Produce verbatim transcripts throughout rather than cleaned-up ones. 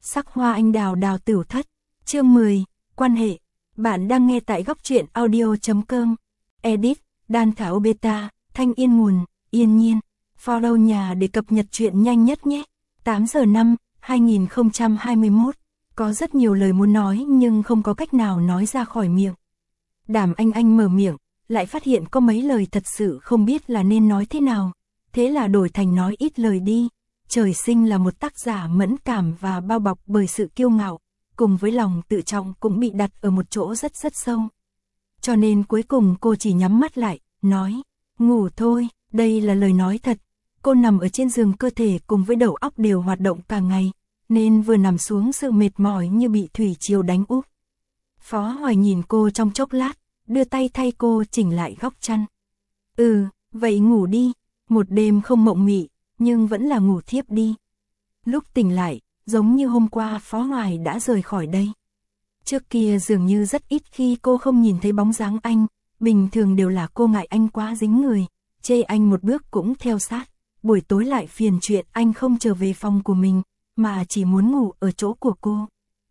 Sắc hoa anh đào đào tửu thất, chương mười, quan hệ. Bạn đang nghe tại góc truyện audio.com. Edit, Đan Thảo Beta, Thanh Yên Nguồn, Yên Nhiên. Follow nhà để cập nhật chuyện nhanh nhất nhé. tám giờ năm, hai nghìn không trăm hai mươi mốt. Có rất nhiều lời muốn nói nhưng không có cách nào nói ra khỏi miệng. Đàm Anh Anh mở miệng, lại phát hiện có mấy lời thật sự không biết là nên nói thế nào. Thế là đổi thành nói ít lời đi. Trời sinh là một tác giả mẫn cảm và bao bọc bởi sự kiêu ngạo, cùng với lòng tự trọng cũng bị đặt ở một chỗ rất rất sâu. Cho nên cuối cùng cô chỉ nhắm mắt lại, nói, ngủ thôi, đây là lời nói thật. Cô nằm ở trên giường, cơ thể cùng với đầu óc đều hoạt động cả ngày, nên vừa nằm xuống sự mệt mỏi như bị thủy triều đánh úp. Phó Hoài nhìn cô trong chốc lát, đưa tay thay cô chỉnh lại góc chăn. Ừ, vậy ngủ đi, một đêm không mộng mị, nhưng vẫn là ngủ thiếp đi. Lúc tỉnh lại, giống như hôm qua Phó Hoài đã rời khỏi đây. Trước kia dường như rất ít khi cô không nhìn thấy bóng dáng anh, bình thường đều là cô ngại anh quá dính người, chê anh một bước cũng theo sát. Buổi tối lại phiền chuyện anh không trở về phòng của mình, mà chỉ muốn ngủ ở chỗ của cô.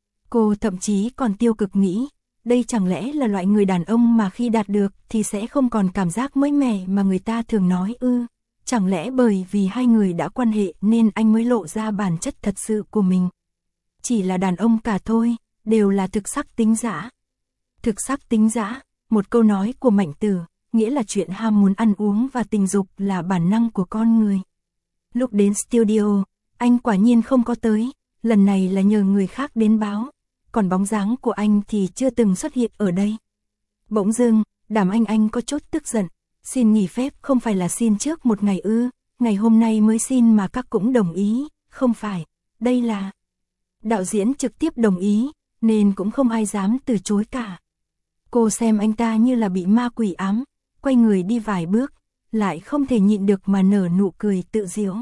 Cô thậm chí còn tiêu cực nghĩ, đây chẳng lẽ là loại người đàn ông mà khi đạt được thì sẽ không còn cảm giác mới mẻ mà người ta thường nói ư? Chẳng lẽ bởi vì hai người đã quan hệ nên anh mới lộ ra bản chất thật sự của mình? Chỉ là đàn ông cả thôi, đều là thực sắc tính dã. Thực sắc tính dã, một câu nói của Mạnh Tử, nghĩa là chuyện ham muốn ăn uống và tình dục là bản năng của con người. Lúc đến studio, anh quả nhiên không có tới, lần này là nhờ người khác đến báo, còn bóng dáng của anh thì chưa từng xuất hiện ở đây. Bỗng dưng, Đàm Anh Anh có chút tức giận, xin nghỉ phép không phải là xin trước một ngày ư, ngày hôm nay mới xin mà các cũng đồng ý, không phải, đây là... Đạo diễn trực tiếp đồng ý, nên cũng không ai dám từ chối cả. Cô xem anh ta như là bị ma quỷ ám, quay người đi vài bước, lại không thể nhịn được mà nở nụ cười tự giễu.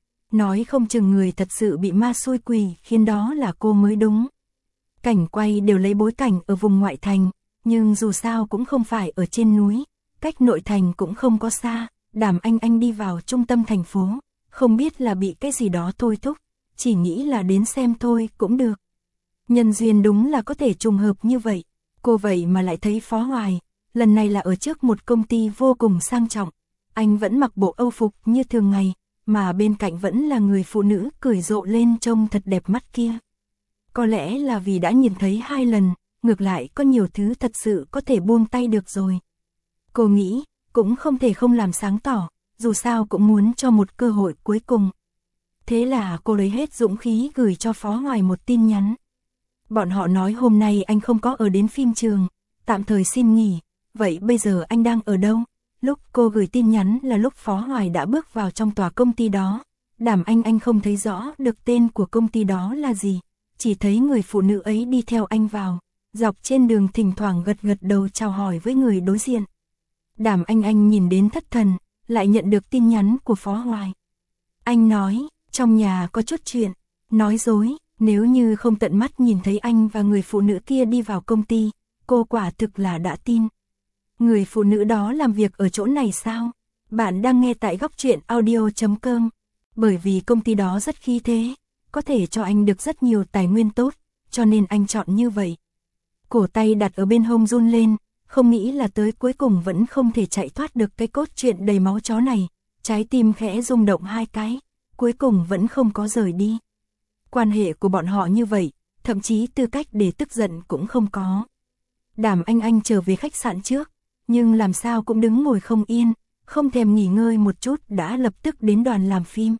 Nói không chừng người thật sự bị ma xui quỷ khiến đó là cô mới đúng. Cảnh quay đều lấy bối cảnh ở vùng ngoại thành, nhưng dù sao cũng không phải ở trên núi, cách nội thành cũng không có xa. Đàm Anh Anh đi vào trung tâm thành phố, không biết là bị cái gì đó thôi thúc, chỉ nghĩ là đến xem thôi cũng được. Nhân duyên đúng là có thể trùng hợp như vậy. Cô vậy mà lại thấy Phó Hoài, lần này là ở trước một công ty vô cùng sang trọng. Anh vẫn mặc bộ âu phục như thường ngày, mà bên cạnh vẫn là người phụ nữ cười rộ lên trông thật đẹp mắt kia. Có lẽ là vì đã nhìn thấy hai lần, ngược lại có nhiều thứ thật sự có thể buông tay được rồi. Cô nghĩ, cũng không thể không làm sáng tỏ, dù sao cũng muốn cho một cơ hội cuối cùng. Thế là cô lấy hết dũng khí gửi cho Phó Hoài một tin nhắn. Bọn họ nói hôm nay anh không có ở đến phim trường, tạm thời xin nghỉ, vậy bây giờ anh đang ở đâu? Lúc cô gửi tin nhắn là lúc Phó Hoài đã bước vào trong tòa công ty đó. Đàm Anh Anh không thấy rõ được tên của công ty đó là gì, chỉ thấy người phụ nữ ấy đi theo anh vào, dọc trên đường thỉnh thoảng gật gật đầu chào hỏi với người đối diện. Đàm Anh Anh nhìn đến thất thần, lại nhận được tin nhắn của Phó Hoài. Anh nói, trong nhà có chút chuyện, nói dối, nếu như không tận mắt nhìn thấy anh và người phụ nữ kia đi vào công ty, cô quả thực là đã tin. Người phụ nữ đó làm việc ở chỗ này sao? Bạn đang nghe tại góc truyện audio.com. Bởi vì công ty đó rất khí thế, có thể cho anh được rất nhiều tài nguyên tốt, cho nên anh chọn như vậy. Cổ tay đặt ở bên hông run lên, không nghĩ là tới cuối cùng vẫn không thể chạy thoát được cái cốt truyện đầy máu chó này. Trái tim khẽ rung động hai cái, cuối cùng vẫn không có rời đi. Quan hệ của bọn họ như vậy, thậm chí tư cách để tức giận cũng không có. Đàm Anh Anh trở về khách sạn trước, nhưng làm sao cũng đứng ngồi không yên, không thèm nghỉ ngơi một chút đã lập tức đến đoàn làm phim.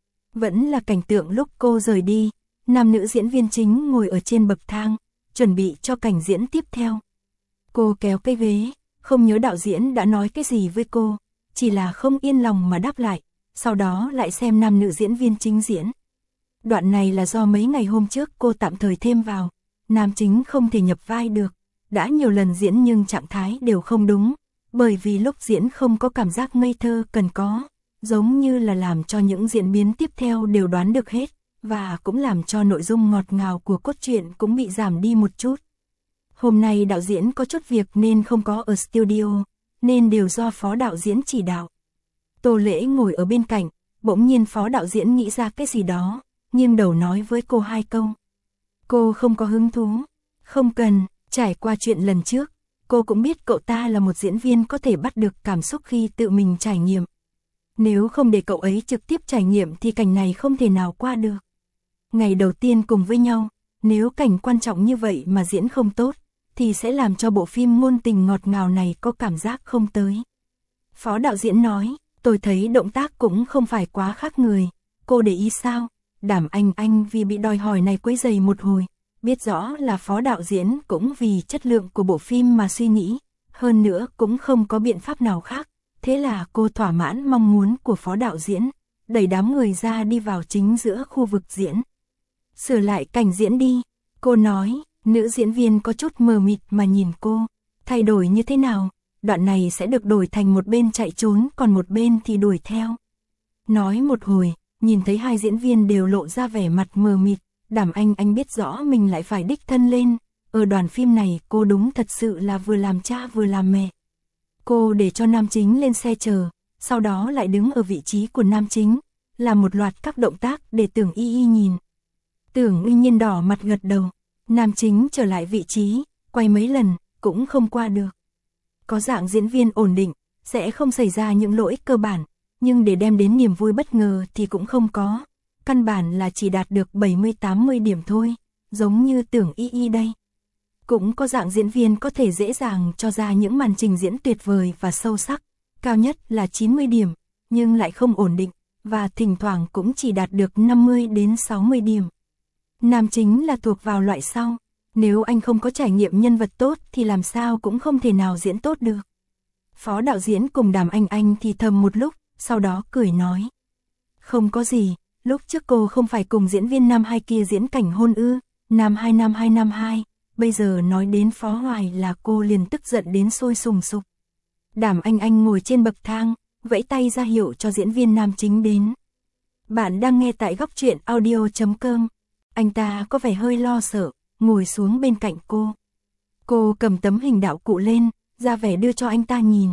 Vẫn là cảnh tượng lúc cô rời đi, nam nữ diễn viên chính ngồi ở trên bậc thang, chuẩn bị cho cảnh diễn tiếp theo. Cô kéo cái ghế, không nhớ đạo diễn đã nói cái gì với cô, chỉ là không yên lòng mà đáp lại, sau đó lại xem nam nữ diễn viên chính diễn. Đoạn này là do mấy ngày hôm trước cô tạm thời thêm vào, nam chính không thể nhập vai được, đã nhiều lần diễn nhưng trạng thái đều không đúng, bởi vì lúc diễn không có cảm giác ngây thơ cần có, giống như là làm cho những diễn biến tiếp theo đều đoán được hết, và cũng làm cho nội dung ngọt ngào của cốt truyện cũng bị giảm đi một chút. Hôm nay đạo diễn có chút việc nên không có ở studio, nên đều do phó đạo diễn chỉ đạo. Tô Lễ ngồi ở bên cạnh, bỗng nhiên phó đạo diễn nghĩ ra cái gì đó, nghiêng đầu nói với cô hai câu. Cô không có hứng thú. Không cần, trải qua chuyện lần trước, cô cũng biết cậu ta là một diễn viên có thể bắt được cảm xúc khi tự mình trải nghiệm. Nếu không để cậu ấy trực tiếp trải nghiệm thì cảnh này không thể nào qua được. Ngày đầu tiên cùng với nhau, nếu cảnh quan trọng như vậy mà diễn không tốt, thì sẽ làm cho bộ phim ngôn tình ngọt ngào này có cảm giác không tới. Phó đạo diễn nói, tôi thấy động tác cũng không phải quá khác người, cô để ý sao? Đàm Anh Anh vì bị đòi hỏi này quấy rầy một hồi, biết rõ là phó đạo diễn cũng vì chất lượng của bộ phim mà suy nghĩ, hơn nữa cũng không có biện pháp nào khác, thế là cô thỏa mãn mong muốn của phó đạo diễn, đẩy đám người ra đi vào chính giữa khu vực diễn. Sửa lại cảnh diễn đi, cô nói, nữ diễn viên có chút mờ mịt mà nhìn cô, thay đổi như thế nào, đoạn này sẽ được đổi thành một bên chạy trốn còn một bên thì đuổi theo. Nói một hồi, nhìn thấy hai diễn viên đều lộ ra vẻ mặt mờ mịt, Đàm Anh Anh biết rõ mình lại phải đích thân lên, ở đoàn phim này cô đúng thật sự là vừa làm cha vừa làm mẹ. Cô để cho nam chính lên xe chờ, sau đó lại đứng ở vị trí của nam chính, làm một loạt các động tác để Tưởng Y Y nhìn. Tưởng Y Nhiên đỏ mặt gật đầu, nam chính trở lại vị trí, quay mấy lần, cũng không qua được. Có dạng diễn viên ổn định, sẽ không xảy ra những lỗi cơ bản, nhưng để đem đến niềm vui bất ngờ thì cũng không có. Căn bản là chỉ đạt được bảy mươi tám mươi điểm thôi, giống như Tưởng Y Y đây. Cũng có dạng diễn viên có thể dễ dàng cho ra những màn trình diễn tuyệt vời và sâu sắc, cao nhất là chín mươi điểm, nhưng lại không ổn định, và thỉnh thoảng cũng chỉ đạt được năm mươi đến sáu mươi điểm. Nam chính là thuộc vào loại sau, nếu anh không có trải nghiệm nhân vật tốt thì làm sao cũng không thể nào diễn tốt được. Phó đạo diễn cùng Đàm Anh Anh thì thầm một lúc, sau đó cười nói. Không có gì, lúc trước cô không phải cùng diễn viên nam hai kia diễn cảnh hôn ư, nam hai năm hai năm hai, bây giờ nói đến Phó Hoài là cô liền tức giận đến sôi sùng sục. Đàm Anh Anh ngồi trên bậc thang, vẫy tay ra hiệu cho diễn viên nam chính đến. Bạn đang nghe tại góc truyện audio chấm com. Anh ta có vẻ hơi lo sợ, ngồi xuống bên cạnh cô. Cô cầm tấm hình đạo cụ lên, ra vẻ đưa cho anh ta nhìn.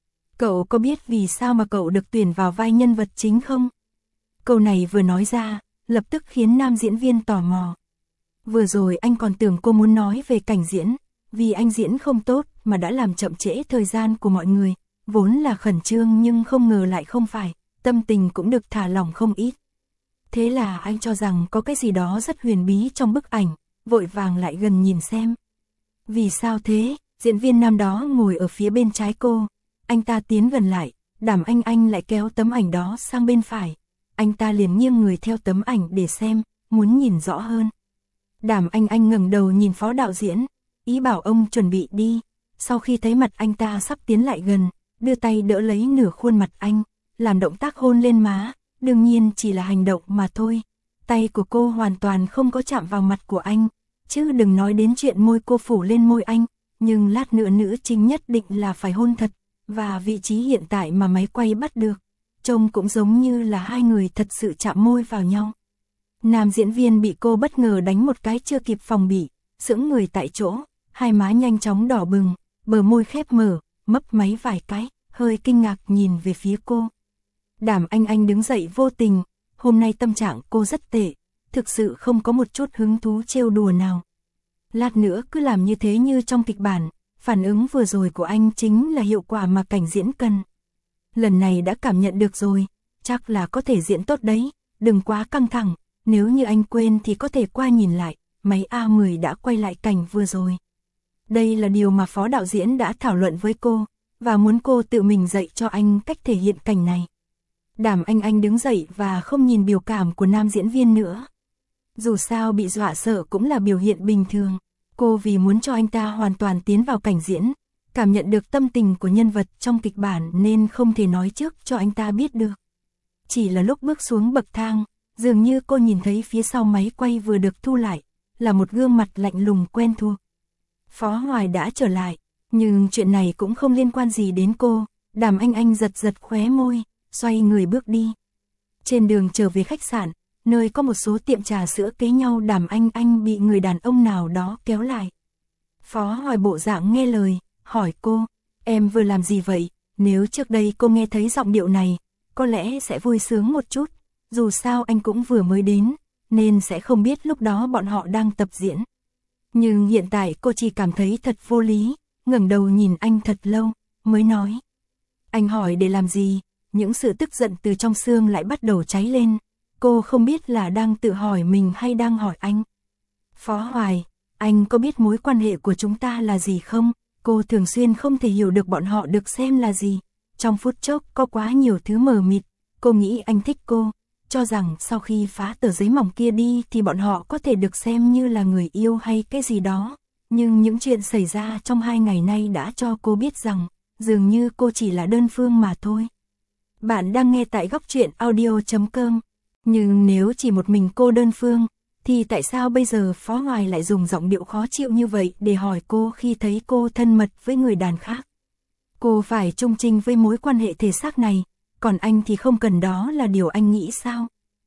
Cậu có biết vì sao mà cậu được tuyển vào vai nhân vật chính không? Câu này vừa nói ra, lập tức khiến nam diễn viên tò mò. Vừa rồi anh còn tưởng cô muốn nói về cảnh diễn, vì anh diễn không tốt mà đã làm chậm trễ thời gian của mọi người, vốn là khẩn trương nhưng không ngờ lại không phải, tâm tình cũng được thả lỏng không ít. Thế là anh cho rằng có cái gì đó rất huyền bí trong bức ảnh, vội vàng lại gần nhìn xem. Vì sao thế? Diễn viên nam đó ngồi ở phía bên trái cô, anh ta tiến gần lại, Đàm Anh Anh lại kéo tấm ảnh đó sang bên phải. Anh ta liền nghiêng người theo tấm ảnh để xem, muốn nhìn rõ hơn. Đàm Anh Anh ngẩng đầu nhìn phó đạo diễn, ý bảo ông chuẩn bị đi. Sau khi thấy mặt anh ta sắp tiến lại gần, đưa tay đỡ lấy nửa khuôn mặt anh, làm động tác hôn lên má, đương nhiên chỉ là hành động mà thôi. Tay của cô hoàn toàn không có chạm vào mặt của anh, chứ đừng nói đến chuyện môi cô phủ lên môi anh, nhưng lát nữa nữ chính nhất định là phải hôn thật, và vị trí hiện tại mà máy quay bắt được, trông cũng giống như là hai người thật sự chạm môi vào nhau. Nam diễn viên bị cô bất ngờ đánh một cái chưa kịp phòng bị, sững người tại chỗ, hai má nhanh chóng đỏ bừng, bờ môi khép mở, mấp máy vài cái, hơi kinh ngạc nhìn về phía cô. Đàm Anh Anh đứng dậy vô tình, hôm nay tâm trạng cô rất tệ, thực sự không có một chút hứng thú trêu đùa nào. Lát nữa cứ làm như thế như trong kịch bản, phản ứng vừa rồi của anh chính là hiệu quả mà cảnh diễn cần. Lần này đã cảm nhận được rồi, chắc là có thể diễn tốt đấy, đừng quá căng thẳng, nếu như anh quên thì có thể qua nhìn lại, máy A mười đã quay lại cảnh vừa rồi. Đây là điều mà phó đạo diễn đã thảo luận với cô, và muốn cô tự mình dạy cho anh cách thể hiện cảnh này. Đàm Anh Anh đứng dậy và không nhìn biểu cảm của nam diễn viên nữa. Dù sao bị dọa sợ cũng là biểu hiện bình thường, cô vì muốn cho anh ta hoàn toàn tiến vào cảnh diễn, cảm nhận được tâm tình của nhân vật trong kịch bản nên không thể nói trước cho anh ta biết được. Chỉ là lúc bước xuống bậc thang, dường như cô nhìn thấy phía sau máy quay vừa được thu lại, là một gương mặt lạnh lùng quen thuộc. Phó Hoài đã trở lại, nhưng chuyện này cũng không liên quan gì đến cô. Đàm Anh Anh giật giật khóe môi, xoay người bước đi. Trên đường trở về khách sạn, nơi có một số tiệm trà sữa kế nhau, Đàm Anh Anh bị người đàn ông nào đó kéo lại. Phó Hoài bộ dạng nghe lời, hỏi cô, em vừa làm gì vậy? Nếu trước đây cô nghe thấy giọng điệu này, có lẽ sẽ vui sướng một chút, dù sao anh cũng vừa mới đến, nên sẽ không biết lúc đó bọn họ đang tập diễn. Nhưng hiện tại cô chỉ cảm thấy thật vô lý, ngẩng đầu nhìn anh thật lâu, mới nói. Anh hỏi để làm gì? Những sự tức giận từ trong xương lại bắt đầu cháy lên. Cô không biết là đang tự hỏi mình hay đang hỏi anh. Phó Hoài, anh có biết mối quan hệ của chúng ta là gì không? Cô thường xuyên không thể hiểu được bọn họ được xem là gì. Trong phút chốc có quá nhiều thứ mờ mịt. Cô nghĩ anh thích cô, cho rằng sau khi phá tờ giấy mỏng kia đi thì bọn họ có thể được xem như là người yêu hay cái gì đó. Nhưng những chuyện xảy ra trong hai ngày nay đã cho cô biết rằng, dường như cô chỉ là đơn phương mà thôi. Bạn đang nghe tại góc truyện audio chấm com. Nhưng nếu chỉ một mình cô đơn phương, thì tại sao bây giờ Phó Hoài lại dùng giọng điệu khó chịu như vậy để hỏi cô khi thấy cô thân mật với người đàn khác? Cô phải chung trình với mối quan hệ thể xác này, còn anh thì không cần, đó là điều anh nghĩ sao?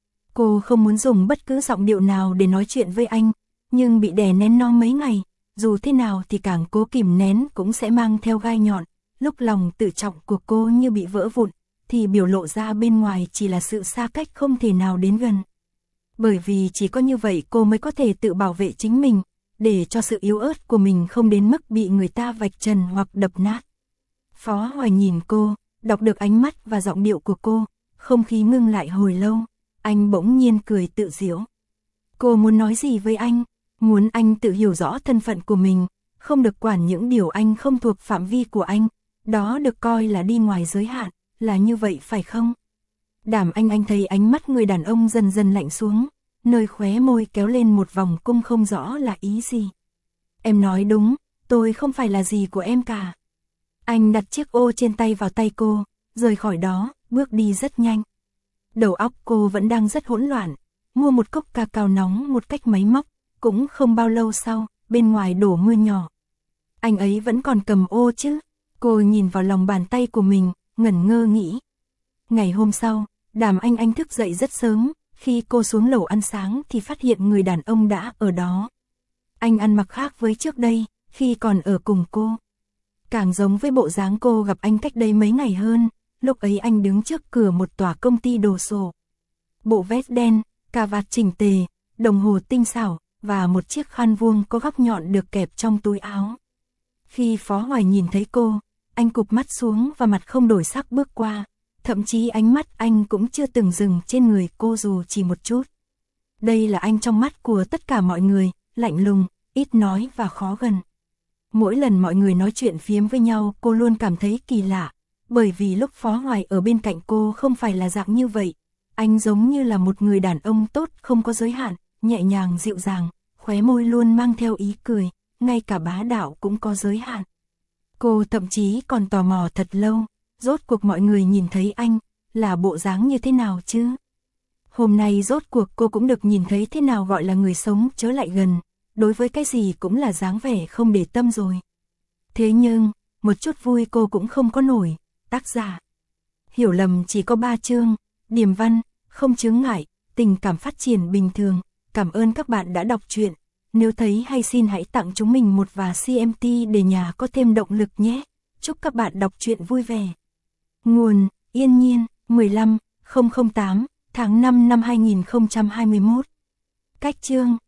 Cô không muốn dùng bất cứ giọng điệu nào để nói chuyện với anh, nhưng bị đè nén no mấy ngày, dù thế nào thì càng cố kìm nén cũng sẽ mang theo gai nhọn. Lúc lòng tự trọng của cô như bị vỡ vụn, thì biểu lộ ra bên ngoài chỉ là sự xa cách không thể nào đến gần. Bởi vì chỉ có như vậy cô mới có thể tự bảo vệ chính mình, để cho sự yếu ớt của mình không đến mức bị người ta vạch trần hoặc đập nát. Phó Hoài nhìn cô, đọc được ánh mắt và giọng điệu của cô, không khí ngưng lại hồi lâu, anh bỗng nhiên cười tự giễu. Cô muốn nói gì với anh? Muốn anh tự hiểu rõ thân phận của mình, không được quản những điều anh không thuộc phạm vi của anh, đó được coi là đi ngoài giới hạn, là như vậy phải không? Đảm Anh Anh thấy ánh mắt người đàn ông dần dần lạnh xuống, nơi khóe môi kéo lên một vòng cung không rõ là ý gì. Em nói đúng, tôi không phải là gì của em cả. Anh đặt chiếc ô trên tay vào tay cô, rời khỏi đó, bước đi rất nhanh. Đầu óc cô vẫn đang rất hỗn loạn, mua một cốc ca cao nóng một cách máy móc, cũng không bao lâu sau, bên ngoài đổ mưa nhỏ. Anh ấy vẫn còn cầm ô chứ? Cô nhìn vào lòng bàn tay của mình, ngẩn ngơ nghĩ. Ngày hôm sau, Đàm Anh Anh thức dậy rất sớm, khi cô xuống lầu ăn sáng thì phát hiện người đàn ông đã ở đó. Anh ăn mặc khác với trước đây, khi còn ở cùng cô. Càng giống với bộ dáng cô gặp anh cách đây mấy ngày hơn, lúc ấy anh đứng trước cửa một tòa công ty đồ sộ. Bộ vest đen, cà vạt chỉnh tề, đồng hồ tinh xảo, và một chiếc khăn vuông có góc nhọn được kẹp trong túi áo. Khi Phó Hoài nhìn thấy cô, anh cụp mắt xuống và mặt không đổi sắc bước qua, thậm chí ánh mắt anh cũng chưa từng dừng trên người cô dù chỉ một chút. Đây là anh trong mắt của tất cả mọi người, lạnh lùng, ít nói và khó gần. Mỗi lần mọi người nói chuyện phiếm với nhau cô luôn cảm thấy kỳ lạ, bởi vì lúc Phó Hoài ở bên cạnh cô không phải là dạng như vậy. Anh giống như là một người đàn ông tốt không có giới hạn, nhẹ nhàng dịu dàng, khóe môi luôn mang theo ý cười, ngay cả bá đạo cũng có giới hạn. Cô thậm chí còn tò mò thật lâu, rốt cuộc mọi người nhìn thấy anh, là bộ dáng như thế nào chứ? Hôm nay rốt cuộc cô cũng được nhìn thấy thế nào gọi là người sống chớ lại gần, đối với cái gì cũng là dáng vẻ không để tâm rồi. Thế nhưng, một chút vui cô cũng không có nổi. Tác giả: Hiểu lầm chỉ có ba chương, điềm văn, không chướng ngại, tình cảm phát triển bình thường. Cảm ơn các bạn đã đọc truyện. Nếu thấy hay xin hãy tặng chúng mình một và xê em tê để nhà có thêm động lực nhé. Chúc các bạn đọc truyện vui vẻ. Nguồn: Yên Nhiên, mười lăm không không tám, tháng năm năm hai nghìn không trăm hai mươi mốt. Cách chương: